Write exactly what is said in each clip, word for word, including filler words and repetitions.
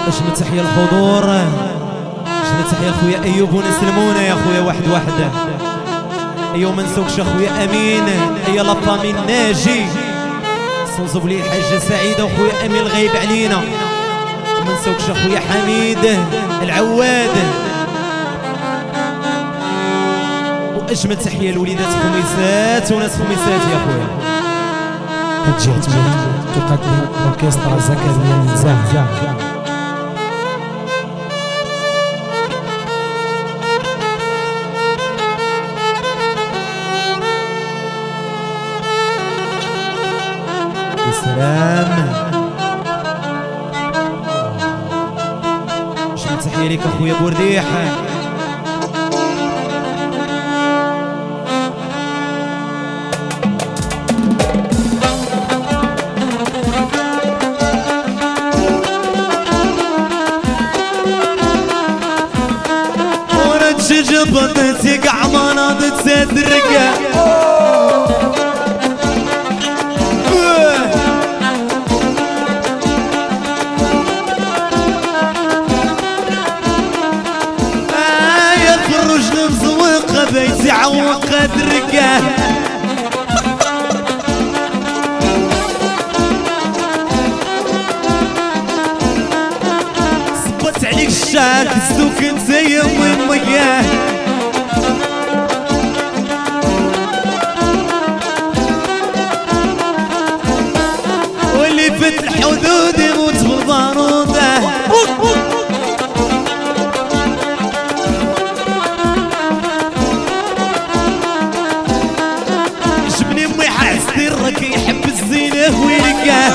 اجمل تحية الحضور، اجمل تحية خويا ايوب ونسلمونا يا خويا واحد واحد. ايوا ما نسوكش اخويا امين، ايا لافامي ناجي صنصب لي الحاجة سعيدة وخويا امين الغايب علينا. وما نسوكش اخويا حميد العواد. واجمل تحية لوليدات خميسات وناس خميسات يا خويا. جهة تقدم أوركسترا زكريا النزاع. سلام. شنو تحية ليك اخويا بورديح. جبطتي قاع مناضت صدرك يا خرج المزوقة بيتي عوق قدرك. صبت عليك الشاك السوق انت يا مياه. واللي فتح حدود يموت بالبارودة. جبني امي حاس درك يحب الزينة ويلقاه.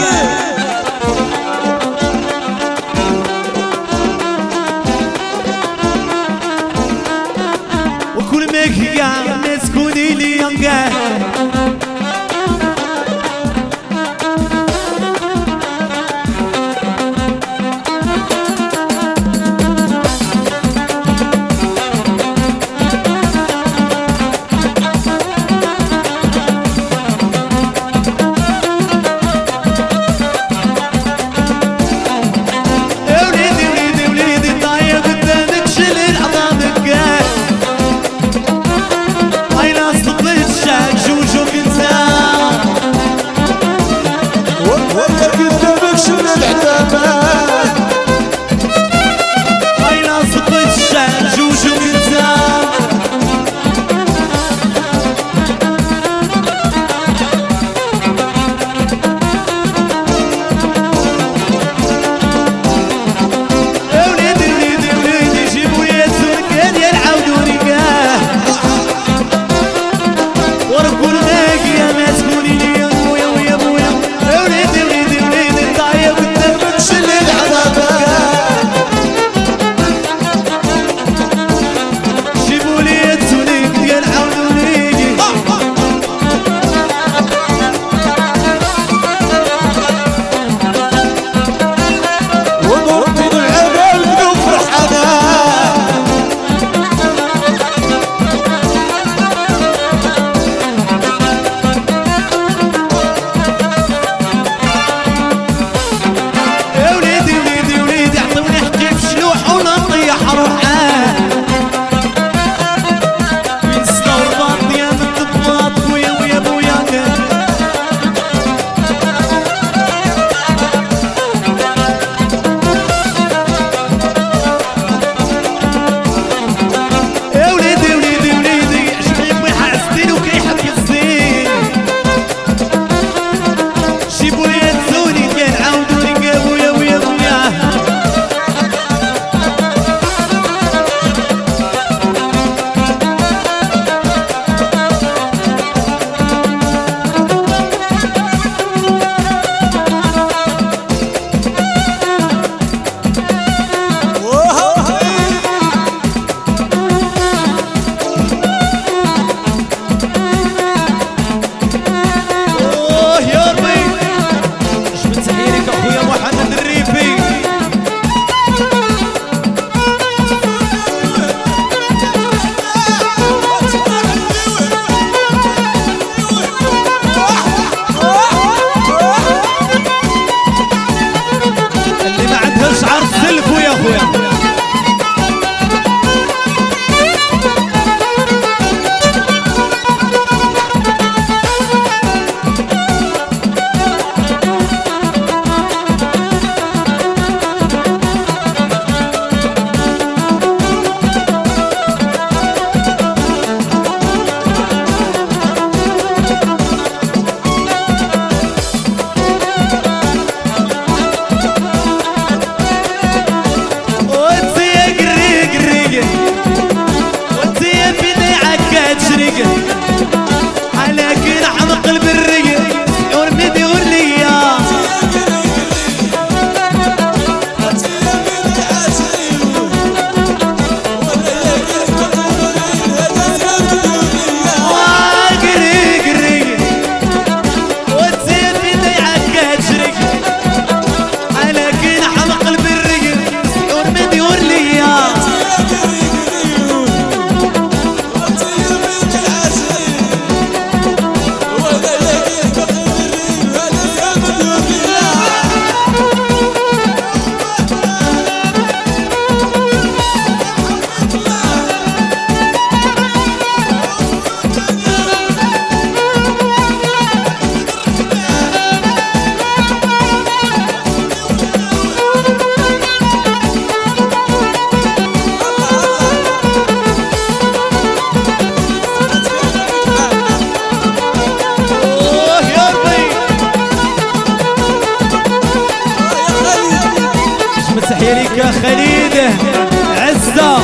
وكل ما كيا ما تكوني لي ينقاه. تحية ليك يا خليل عزة.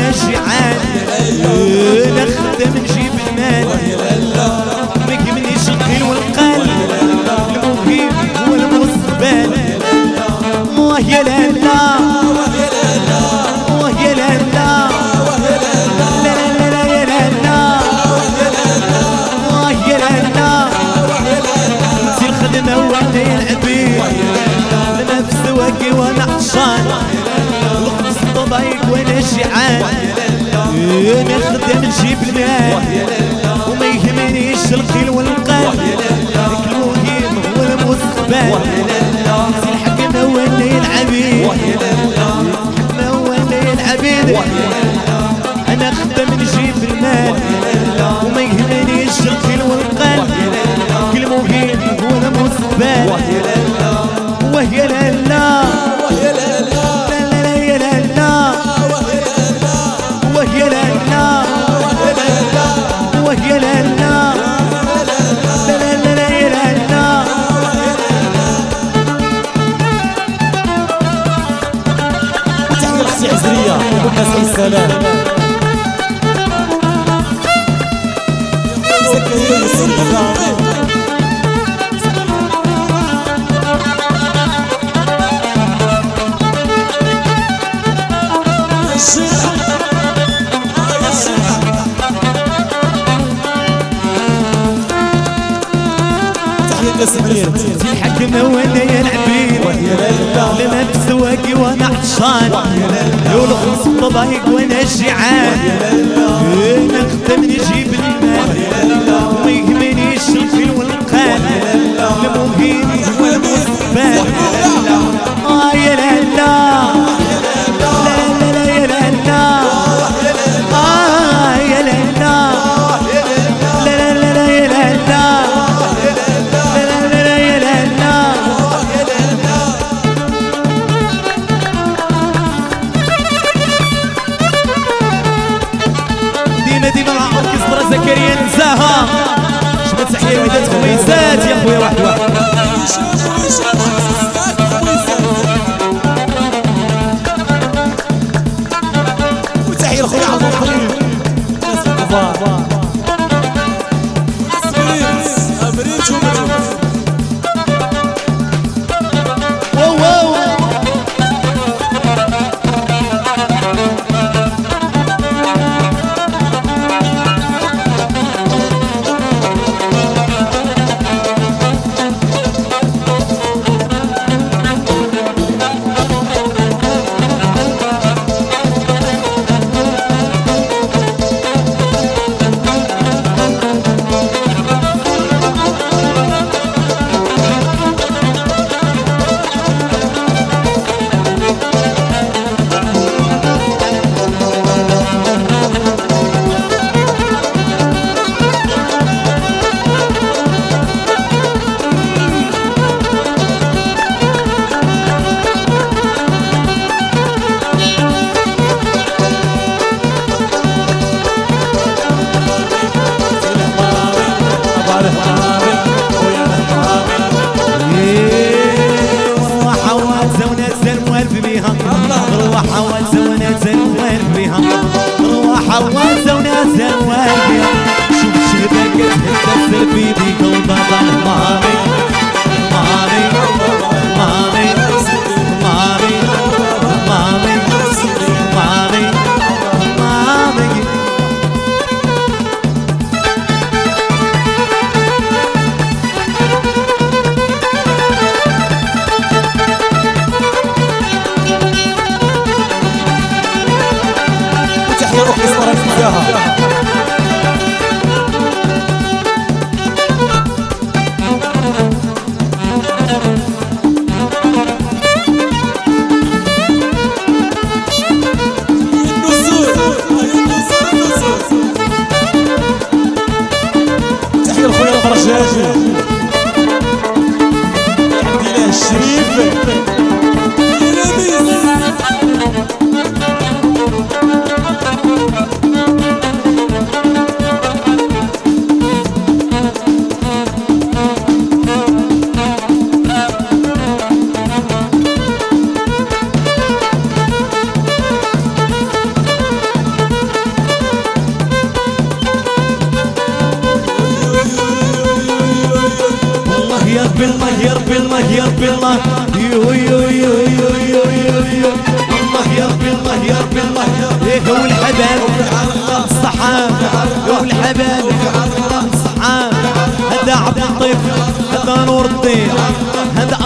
وانا جيعان نخدم نجيب المال ما يهمنيش القيل والقال المهم هو المستقبل وهي لالا وهي لالا لا لا لا يا لالا وهي لالا انتي الخدمة وانا العبيد انا في سواقي وانا عطشان الخبز الطبايق وانا جيعان انا خدام نجيب المال وما يهمنيش القيل والقال المهم هو المستقبل انتي الحكمة وانا العبيد الحكمة وانا العبيد انا خدام نجيب المال وما يهمنيش القيل والقال المهم هو المستقبل وهي لالا وهي لالا لا لا يا لالا وهي لالا وهي لالا لا لا لا يا لالا تحية لأختي عزرية وكاسي السلام انتي الحكمة وانا يا العبيد لما بسواقي وانا عطشان لو الخبز الطبايق وانا جيعان انا خدام نجيب المال وما يهمنيش القيل والقال المهم هو المستقبل اه يا لالا لا لا لا يا لالا اه يا لالا لا لا لا لا يا لالا ديما مع اوركسترا زكريا نزاها شمت تحية ودات خميسات يا خويا واحد واحد وتحية لخويا عبد الحليم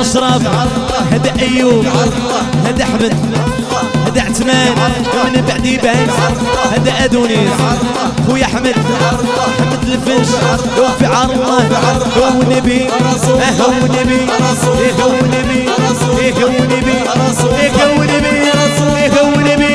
اشرف، هذا ايوب، هذا احمد، هذا عثمان من بعد يبان، هذا ادونيس، خويا احمد، احمد الفنش، وفي عرضه هو نبي، هو نبي، هو نبي، هو نبي، هو نبي، هو نبي.